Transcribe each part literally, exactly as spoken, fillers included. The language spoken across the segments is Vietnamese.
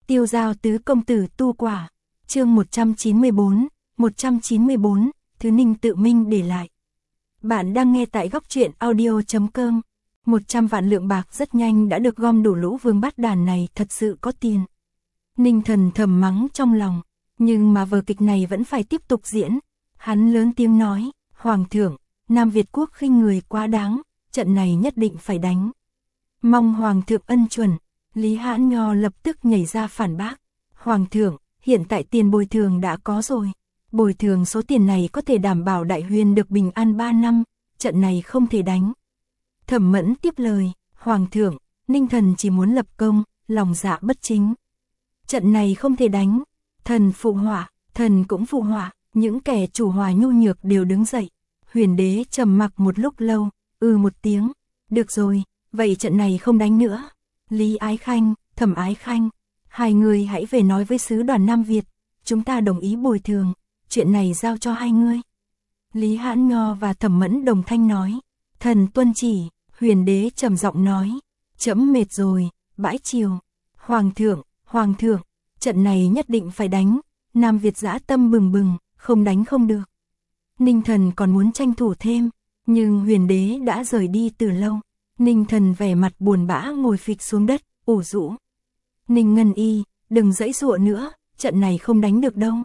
Tiêu Giao tứ công tử tu quả. Chương một trăm chín mươi bốn, một trăm chín mươi bốn, thứ Ninh tự minh để lại. Bạn đang nghe tại góc truyện audio chấm com. một trăm vạn lượng bạc rất nhanh đã được gom đủ, lũ vương bát đàn này thật sự có tiền. Ninh Thần thầm mắng trong lòng, nhưng mà vở kịch này vẫn phải tiếp tục diễn. Hắn lớn tiếng nói, Hoàng thượng, Nam Việt quốc khinh người quá đáng, trận này nhất định phải đánh. Mong Hoàng thượng ân chuẩn. Lý Hãn Nho lập tức nhảy ra phản bác. Hoàng thượng, hiện tại tiền bồi thường đã có rồi. Bồi thường số tiền này có thể đảm bảo Đại Huyền được bình an ba năm, trận này không thể đánh. Thẩm Mẫn tiếp lời, Hoàng thượng, Ninh thần chỉ muốn lập công, lòng dạ bất chính. Trận này không thể đánh. Thần phụ họa, thần cũng phụ họa, những kẻ chủ hòa nhu nhược đều đứng dậy. Huyền đế trầm mặc một lúc lâu, ừ một tiếng, được rồi, vậy trận này không đánh nữa. Lý Ái Khanh, Thẩm Ái Khanh, hai người hãy về nói với sứ đoàn Nam Việt, chúng ta đồng ý bồi thường, chuyện này giao cho hai người. Lý Hãn Nho và Thẩm Mẫn đồng thanh nói, thần tuân chỉ. Huyền đế trầm giọng nói, trẫm mệt rồi, bãi triều. Hoàng thượng, Hoàng thượng, trận này nhất định phải đánh, Nam Việt dã tâm bừng bừng, không đánh không được. Ninh thần còn muốn tranh thủ thêm, nhưng huyền đế đã rời đi từ lâu. Ninh thần vẻ mặt buồn bã ngồi phịch xuống đất, ủ rũ. Ninh Ngân Y, đừng giãy giụa nữa, trận này không đánh được đâu.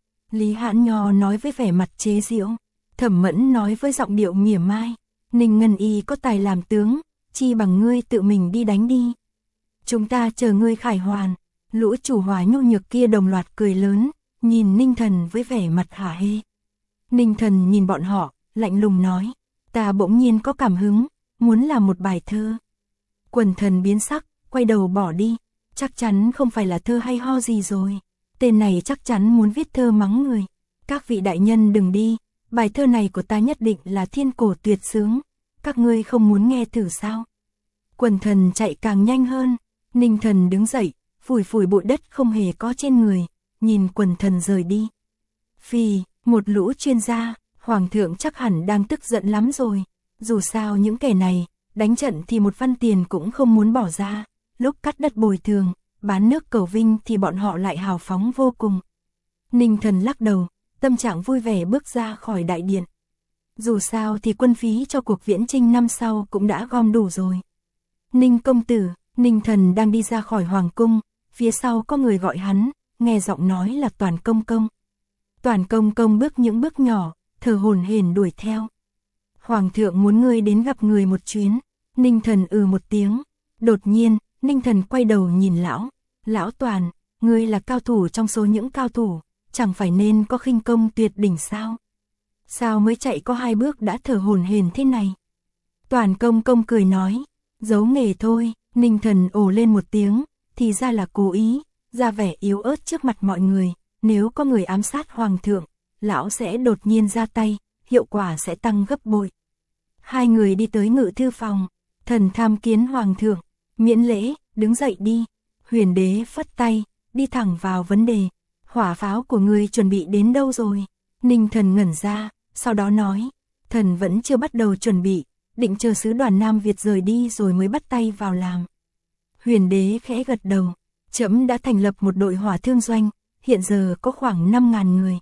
Lý Hãn Nho nói với vẻ mặt chế giễu. Thẩm Mẫn nói với giọng điệu mỉa mai, Ninh Ngân Y có tài làm tướng, chi bằng ngươi tự mình đi đánh đi. Chúng ta chờ ngươi khải hoàn. Lũ chủ hòa nhu nhược kia đồng loạt cười lớn, nhìn Ninh thần với vẻ mặt hả hê. Ninh thần nhìn bọn họ, lạnh lùng nói, ta bỗng nhiên có cảm hứng, muốn làm một bài thơ. Quần thần biến sắc, quay đầu bỏ đi, chắc chắn không phải là thơ hay ho gì rồi. Tên này chắc chắn muốn viết thơ mắng người. Các vị đại nhân đừng đi, bài thơ này của ta nhất định là thiên cổ tuyệt sướng, các ngươi không muốn nghe thử sao? Quần thần chạy càng nhanh hơn, Ninh thần đứng dậy, phủi phủi bụi đất không hề có trên người, nhìn quần thần rời đi. Phì, một lũ chuyên gia, Hoàng thượng chắc hẳn đang tức giận lắm rồi. Dù sao những kẻ này, đánh trận thì một văn tiền cũng không muốn bỏ ra, lúc cắt đất bồi thường, bán nước cầu vinh thì bọn họ lại hào phóng vô cùng. Ninh thần lắc đầu, tâm trạng vui vẻ bước ra khỏi đại điện. Dù sao thì quân phí cho cuộc viễn chinh năm sau cũng đã gom đủ rồi. Ninh công tử, Ninh thần đang đi ra khỏi hoàng cung, phía sau có người gọi hắn, nghe giọng nói là Toàn công công. Toàn công công bước những bước nhỏ, thở hổn hển đuổi theo. Hoàng thượng muốn ngươi đến gặp người một chuyến. Ninh thần ừ một tiếng. Đột nhiên, Ninh thần quay đầu nhìn lão. Lão Toàn, ngươi là cao thủ trong số những cao thủ, chẳng phải nên có khinh công tuyệt đỉnh sao? Sao mới chạy có hai bước đã thở hổn hển thế này? Toàn công công cười nói, giấu nghề thôi. Ninh thần ồ lên một tiếng, thì ra là cố ý, ra vẻ yếu ớt trước mặt mọi người. Nếu có người ám sát hoàng thượng, lão sẽ đột nhiên ra tay, hiệu quả sẽ tăng gấp bội. Hai người đi tới ngự thư phòng, thần tham kiến hoàng thượng, miễn lễ, đứng dậy đi. Huyền đế phất tay, đi thẳng vào vấn đề, hỏa pháo của ngươi chuẩn bị đến đâu rồi? Ninh thần ngẩn ra, sau đó nói, thần vẫn chưa bắt đầu chuẩn bị, định chờ sứ đoàn Nam Việt rời đi rồi mới bắt tay vào làm. Huyền đế khẽ gật đầu, trẫm đã thành lập một đội hỏa thương doanh, hiện giờ có khoảng năm ngàn người.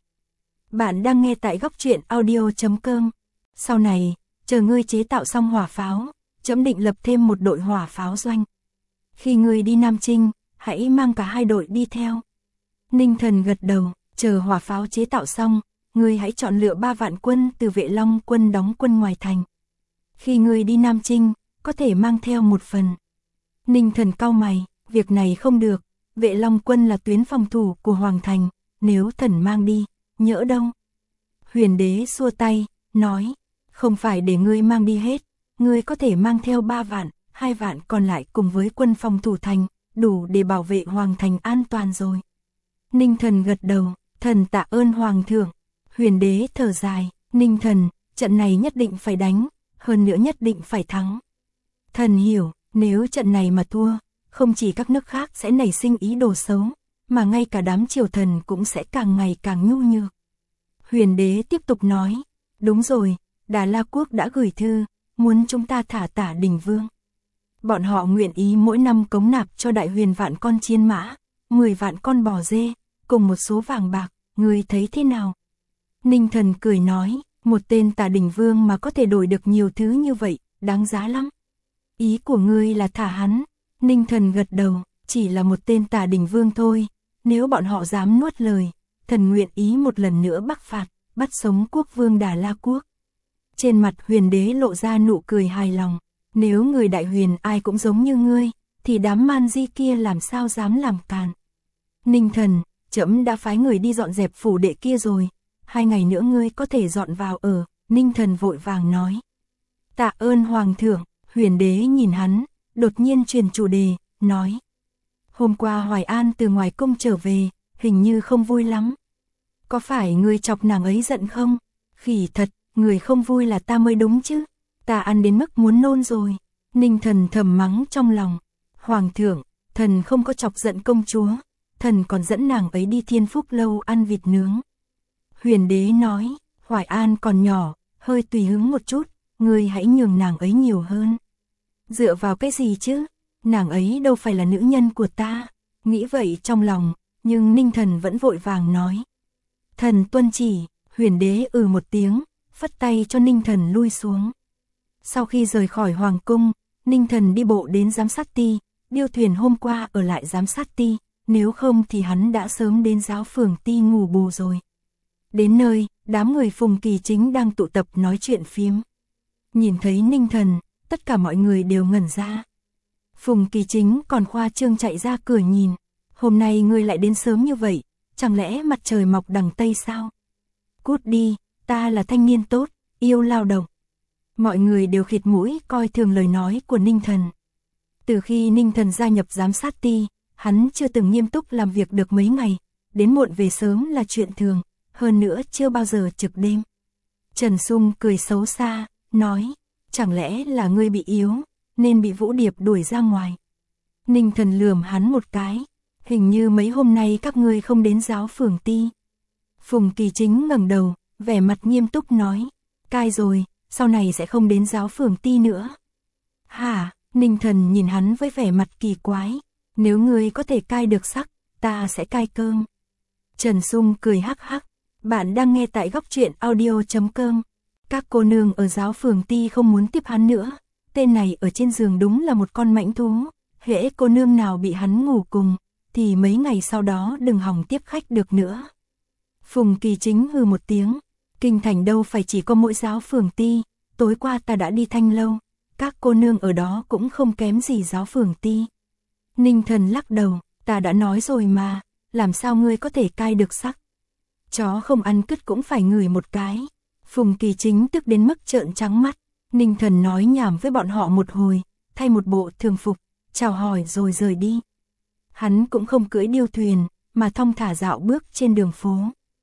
Bạn đang nghe tại góc truyện audio chấm com. Sau này, chờ ngươi chế tạo xong hỏa pháo, trẫm định lập thêm một đội hỏa pháo doanh. Khi ngươi đi Nam Trinh, hãy mang cả hai đội đi theo. Ninh thần gật đầu, chờ hỏa pháo chế tạo xong, ngươi hãy chọn lựa ba vạn quân từ Vệ Long quân đóng quân ngoài thành. Khi ngươi đi Nam Trinh, có thể mang theo một phần. Ninh thần cau mày, việc này không được, Vệ Long quân là tuyến phòng thủ của Hoàng thành, nếu thần mang đi, nhỡ đâu. Huyền đế xua tay, nói, không phải để ngươi mang đi hết, ngươi có thể mang theo ba vạn, hai vạn còn lại cùng với quân phòng thủ thành, đủ để bảo vệ Hoàng thành an toàn rồi. Ninh thần gật đầu, thần tạ ơn Hoàng thượng. Huyền đế thở dài, Ninh thần, trận này nhất định phải đánh, hơn nữa nhất định phải thắng. Thần hiểu, nếu trận này mà thua, không chỉ các nước khác sẽ nảy sinh ý đồ xấu, mà ngay cả đám triều thần cũng sẽ càng ngày càng nhu nhược. Huyền đế tiếp tục nói, đúng rồi, Đà La quốc đã gửi thư, muốn chúng ta thả Tả Đình Vương. Bọn họ nguyện ý mỗi năm cống nạp cho Đại Huyền vạn con chiến mã, mười vạn con bò dê, cùng một số vàng bạc, ngươi thấy thế nào? Ninh Thần cười nói, một tên Tả Đỉnh Vương mà có thể đổi được nhiều thứ như vậy, đáng giá lắm. Ý của ngươi là thả hắn? Ninh Thần gật đầu, chỉ là một tên Tả Đỉnh Vương thôi, nếu bọn họ dám nuốt lời, thần nguyện ý một lần nữa bắc phạt, bắt sống quốc vương Đà La Quốc. Trên mặt Huyền Đế lộ ra nụ cười hài lòng, nếu người Đại Huyền ai cũng giống như ngươi, thì đám man di kia làm sao dám làm càn. Ninh Thần, trẫm đã phái người đi dọn dẹp phủ đệ kia rồi, hai ngày nữa ngươi có thể dọn vào ở. Ninh Thần vội vàng nói. Tạ ơn Hoàng thượng. Huyền Đế nhìn hắn, đột nhiên chuyển chủ đề, nói. Hôm qua Hoài An từ ngoài cung trở về, hình như không vui lắm. Có phải ngươi chọc nàng ấy giận không? Khỉ thật, người không vui là ta mới đúng chứ. Ta ăn đến mức muốn nôn rồi. Ninh Thần thầm mắng trong lòng. Hoàng thượng, thần không có chọc giận công chúa, thần còn dẫn nàng ấy đi Thiên Phúc lâu ăn vịt nướng. Huyền Đế nói, Hoài An còn nhỏ, hơi tùy hứng một chút, ngươi hãy nhường nàng ấy nhiều hơn. Dựa vào cái gì chứ? Nàng ấy đâu phải là nữ nhân của ta. Nghĩ vậy trong lòng, nhưng Ninh Thần vẫn vội vàng nói. Thần tuân chỉ. Huyền Đế ừ một tiếng, phất tay cho Ninh Thần lui xuống. Sau khi rời khỏi Hoàng cung, Ninh Thần đi bộ đến giám sát ti. Điêu Thuyền hôm qua ở lại giám sát ti, nếu không thì hắn đã sớm đến giáo phường ti ngủ bù rồi. Đến nơi, đám người Phùng Kỳ Chính đang tụ tập nói chuyện phiếm. Nhìn thấy Ninh Thần, tất cả mọi người đều ngẩn ra. Phùng Kỳ Chính còn khoa trương chạy ra cửa nhìn. Hôm nay ngươi lại đến sớm như vậy, chẳng lẽ mặt trời mọc đằng Tây sao? Cút đi, ta là thanh niên tốt, yêu lao động. Mọi người đều khịt mũi coi thường lời nói của Ninh Thần. Từ khi Ninh Thần gia nhập giám sát ti, hắn chưa từng nghiêm túc làm việc được mấy ngày, đến muộn về sớm là chuyện thường, hơn nữa chưa bao giờ trực đêm. Trần Sung cười xấu xa, nói, chẳng lẽ là ngươi bị yếu, nên bị Vũ Điệp đuổi ra ngoài. Ninh Thần lườm hắn một cái, hình như mấy hôm nay các ngươi không đến giáo phường ti. Phùng Kỳ Chính ngẩng đầu, vẻ mặt nghiêm túc nói, cai rồi, sau này sẽ không đến giáo phường ti nữa. Hả? Ninh Thần nhìn hắn với vẻ mặt kỳ quái, nếu ngươi có thể cai được sắc, ta sẽ cai cơm. Trần Sung cười hắc hắc, bạn đang nghe tại góc truyện audio chấm com. Các cô nương ở giáo phường ti không muốn tiếp hắn nữa, tên này ở trên giường đúng là một con mãnh thú, hễ cô nương nào bị hắn ngủ cùng, thì mấy ngày sau đó đừng hòng tiếp khách được nữa. Phùng Kỳ Chính hừ một tiếng, kinh thành đâu phải chỉ có mỗi giáo phường ti, tối qua ta đã đi Thanh Lâu, các cô nương ở đó cũng không kém gì giáo phường ti. Ninh Thần lắc đầu, ta đã nói rồi mà, làm sao ngươi có thể cai được sắc? Chó không ăn cứt cũng phải ngửi một cái. Phùng Kỳ Chính tức đến mức trợn trắng mắt. Ninh Thần nói nhảm với bọn họ một hồi, thay một bộ thường phục, chào hỏi rồi rời đi. Hắn cũng không cưỡi điêu thuyền, mà thong thả dạo bước trên đường phố.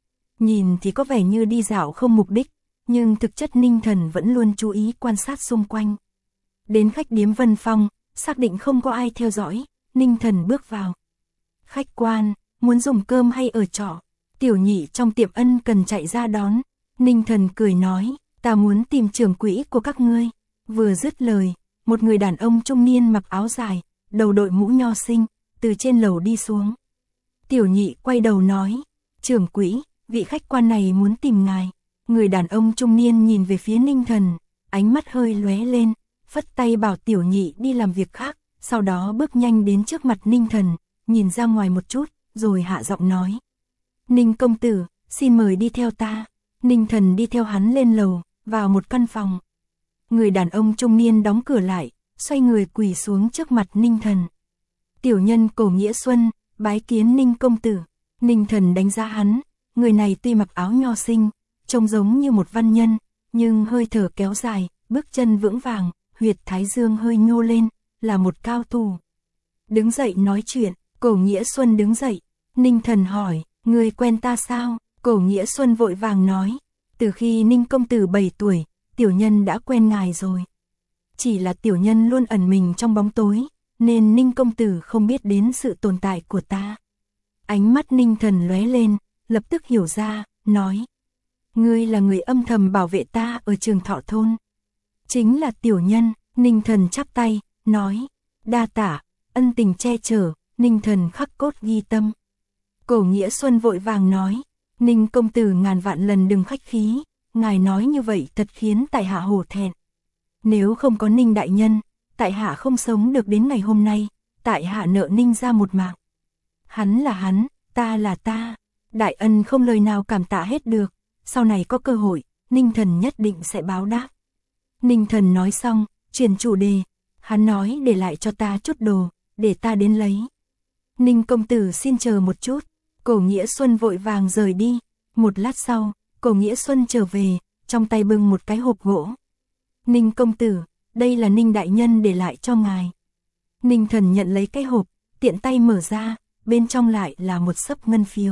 Nhìn thì có vẻ như đi dạo không mục đích, nhưng thực chất Ninh Thần vẫn luôn chú ý quan sát xung quanh. Đến khách điếm Vân Phong, xác định không có ai theo dõi, Ninh Thần bước vào. Khách quan, muốn dùng cơm hay ở trọ? Tiểu Nhị trong tiệm ân cần chạy ra đón. Ninh Thần cười nói, ta muốn tìm trưởng quỹ của các ngươi. Vừa dứt lời, một người đàn ông trung niên mặc áo dài, đầu đội mũ nho sinh, từ trên lầu đi xuống. Tiểu Nhị quay đầu nói, trưởng quỹ, vị khách quan này muốn tìm ngài. Người đàn ông trung niên nhìn về phía Ninh Thần, ánh mắt hơi lóe lên, phất tay bảo Tiểu Nhị đi làm việc khác, sau đó bước nhanh đến trước mặt Ninh Thần, nhìn ra ngoài một chút, rồi hạ giọng nói. Ninh công tử, xin mời đi theo ta. Ninh Thần đi theo hắn lên lầu, vào một căn phòng. Người đàn ông trung niên đóng cửa lại, xoay người quỳ xuống trước mặt Ninh Thần. Tiểu nhân Cổ Nghĩa Xuân, bái kiến Ninh công tử. Ninh Thần đánh giá hắn, người này tuy mặc áo nho sinh, trông giống như một văn nhân, nhưng hơi thở kéo dài, bước chân vững vàng, huyệt thái dương hơi nhô lên, là một cao thủ. Đứng dậy nói chuyện, Cổ Nghĩa Xuân đứng dậy. Ninh Thần hỏi, người quen ta sao? Cổ Nghĩa Xuân vội vàng nói, từ khi Ninh công tử bảy tuổi, tiểu nhân đã quen ngài rồi. Chỉ là tiểu nhân luôn ẩn mình trong bóng tối, nên Ninh công tử không biết đến sự tồn tại của ta. Ánh mắt Ninh Thần lóe lên, lập tức hiểu ra, nói, ngươi là người âm thầm bảo vệ ta ở Trường Thọ thôn. Chính là tiểu nhân. Ninh Thần chắp tay, nói, đa tạ, ân tình che chở. Ninh Thần khắc cốt ghi tâm. Cổ Nghĩa Xuân vội vàng nói, Ninh công tử ngàn vạn lần đừng khách khí, ngài nói như vậy thật khiến tại hạ hổ thẹn. Nếu không có Ninh đại nhân, tại hạ không sống được đến ngày hôm nay, tại hạ nợ Ninh ra một mạng. Hắn là hắn, ta là ta, đại ân không lời nào cảm tạ hết được, sau này có cơ hội, Ninh Thần nhất định sẽ báo đáp. Ninh Thần nói xong, chuyển chủ đề, hắn nói để lại cho ta chút đồ, để ta đến lấy. Ninh công tử xin chờ một chút. Cổ Nghĩa Xuân vội vàng rời đi. Một lát sau, Cổ Nghĩa Xuân trở về, trong tay bưng một cái hộp gỗ. Ninh công tử, đây là Ninh đại nhân để lại cho ngài. Ninh Thần nhận lấy cái hộp, tiện tay mở ra, bên trong lại là một xấp ngân phiếu.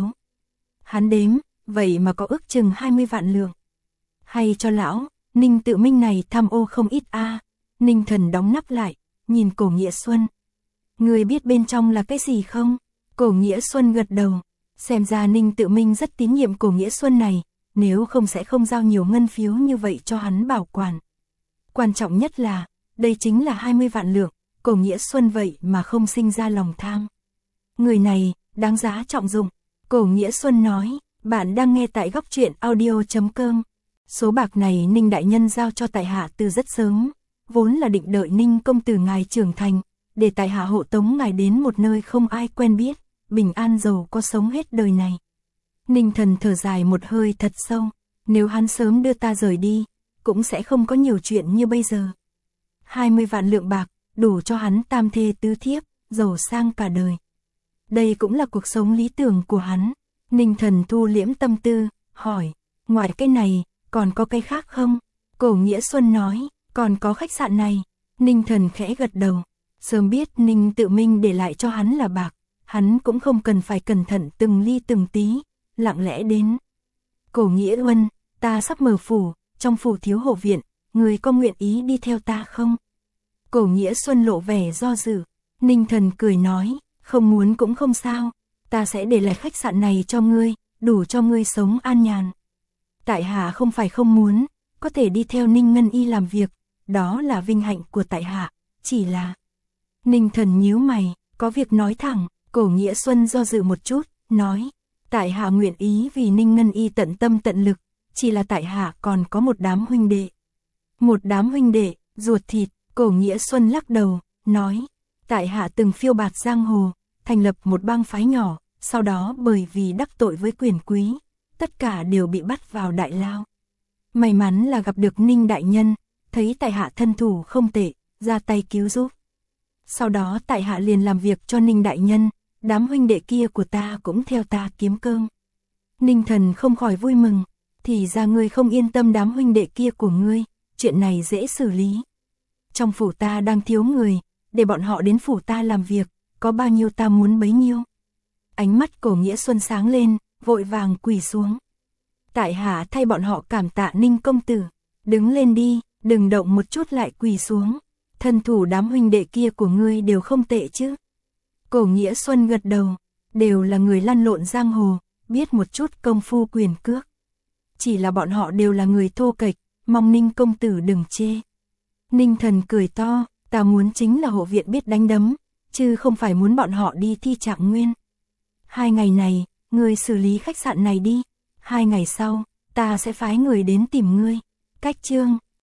Hắn đếm, vậy mà có ước chừng hai mươi vạn lượng. Hay cho lão, Ninh Tự Minh này tham ô không ít a. À. Ninh Thần đóng nắp lại, nhìn Cổ Nghĩa Xuân. Người biết bên trong là cái gì không? Cổ Nghĩa Xuân gật đầu. Xem ra Ninh Tự Minh rất tín nhiệm Cổ Nghĩa Xuân này, nếu không sẽ không giao nhiều ngân phiếu như vậy cho hắn bảo quản. Quan trọng nhất là, đây chính là hai mươi vạn lượng, Cổ Nghĩa Xuân vậy mà không sinh ra lòng tham. Người này, đáng giá trọng dụng. Cổ Nghĩa Xuân nói, bạn đang nghe tại góc truyện audio chấm com. Số bạc này Ninh đại nhân giao cho tại hạ từ rất sớm, vốn là định đợi Ninh công tử ngài trưởng thành, để tại hạ hộ tống ngài đến một nơi không ai quen biết, bình an giàu có sống hết đời này. Ninh Thần thở dài một hơi thật sâu, nếu hắn sớm đưa ta rời đi, cũng sẽ không có nhiều chuyện như bây giờ. hai mươi vạn lượng bạc, đủ cho hắn tam thê tứ thiếp, giàu sang cả đời. Đây cũng là cuộc sống lý tưởng của hắn. Ninh Thần thu liễm tâm tư, hỏi, ngoài cái này, còn có cái khác không? Cổ Nghĩa Xuân nói, còn có khách sạn này. Ninh Thần khẽ gật đầu, sớm biết Ninh Tự Minh để lại cho hắn là bạc, hắn cũng không cần phải cẩn thận từng ly từng tí, lặng lẽ đến. Cổ Nghĩa Huân, ta sắp mở phủ, trong phủ thiếu hộ viện, người có nguyện ý đi theo ta không? Cổ Nghĩa Xuân lộ vẻ do dự. Ninh Thần cười nói, không muốn cũng không sao, ta sẽ để lại khách sạn này cho ngươi, đủ cho ngươi sống an nhàn. Tại hạ không phải không muốn, có thể đi theo Ninh Ngân Y làm việc, đó là vinh hạnh của tại hạ, chỉ là... Ninh Thần nhíu mày, có việc nói thẳng. Cổ Nghĩa Xuân do dự một chút, nói, tại hạ nguyện ý vì Ninh Ngân Y tận tâm tận lực, chỉ là tại hạ còn có một đám huynh đệ. Một đám huynh đệ, ruột thịt. Cổ Nghĩa Xuân lắc đầu, nói, tại hạ từng phiêu bạt giang hồ, thành lập một bang phái nhỏ, sau đó bởi vì đắc tội với quyền quý, tất cả đều bị bắt vào đại lao. May mắn là gặp được Ninh đại nhân, thấy tại hạ thân thủ không tệ, ra tay cứu giúp. Sau đó tại hạ liền làm việc cho Ninh đại nhân, đám huynh đệ kia của ta cũng theo ta kiếm cơm. Ninh Thần không khỏi vui mừng, thì ra ngươi không yên tâm đám huynh đệ kia của ngươi, chuyện này dễ xử lý. Trong phủ ta đang thiếu người, để bọn họ đến phủ ta làm việc, có bao nhiêu ta muốn bấy nhiêu. Ánh mắt Cổ Nghĩa Xuân sáng lên, vội vàng quỳ xuống. Tại hạ thay bọn họ cảm tạ Ninh công tử, đứng lên đi, đừng động một chút lại quỳ xuống. Thân thủ đám huynh đệ kia của ngươi đều không tệ chứ? Cổ Nghĩa Xuân gật đầu, đều là người lăn lộn giang hồ, biết một chút công phu quyền cước. Chỉ là bọn họ đều là người thô kệch, mong Ninh công tử đừng chê. Ninh Thần cười to, ta muốn chính là hộ viện biết đánh đấm, chứ không phải muốn bọn họ đi thi trạng nguyên. Hai ngày này, ngươi xử lý khách sạn này đi, hai ngày sau, ta sẽ phái người đến tìm ngươi. Cách chương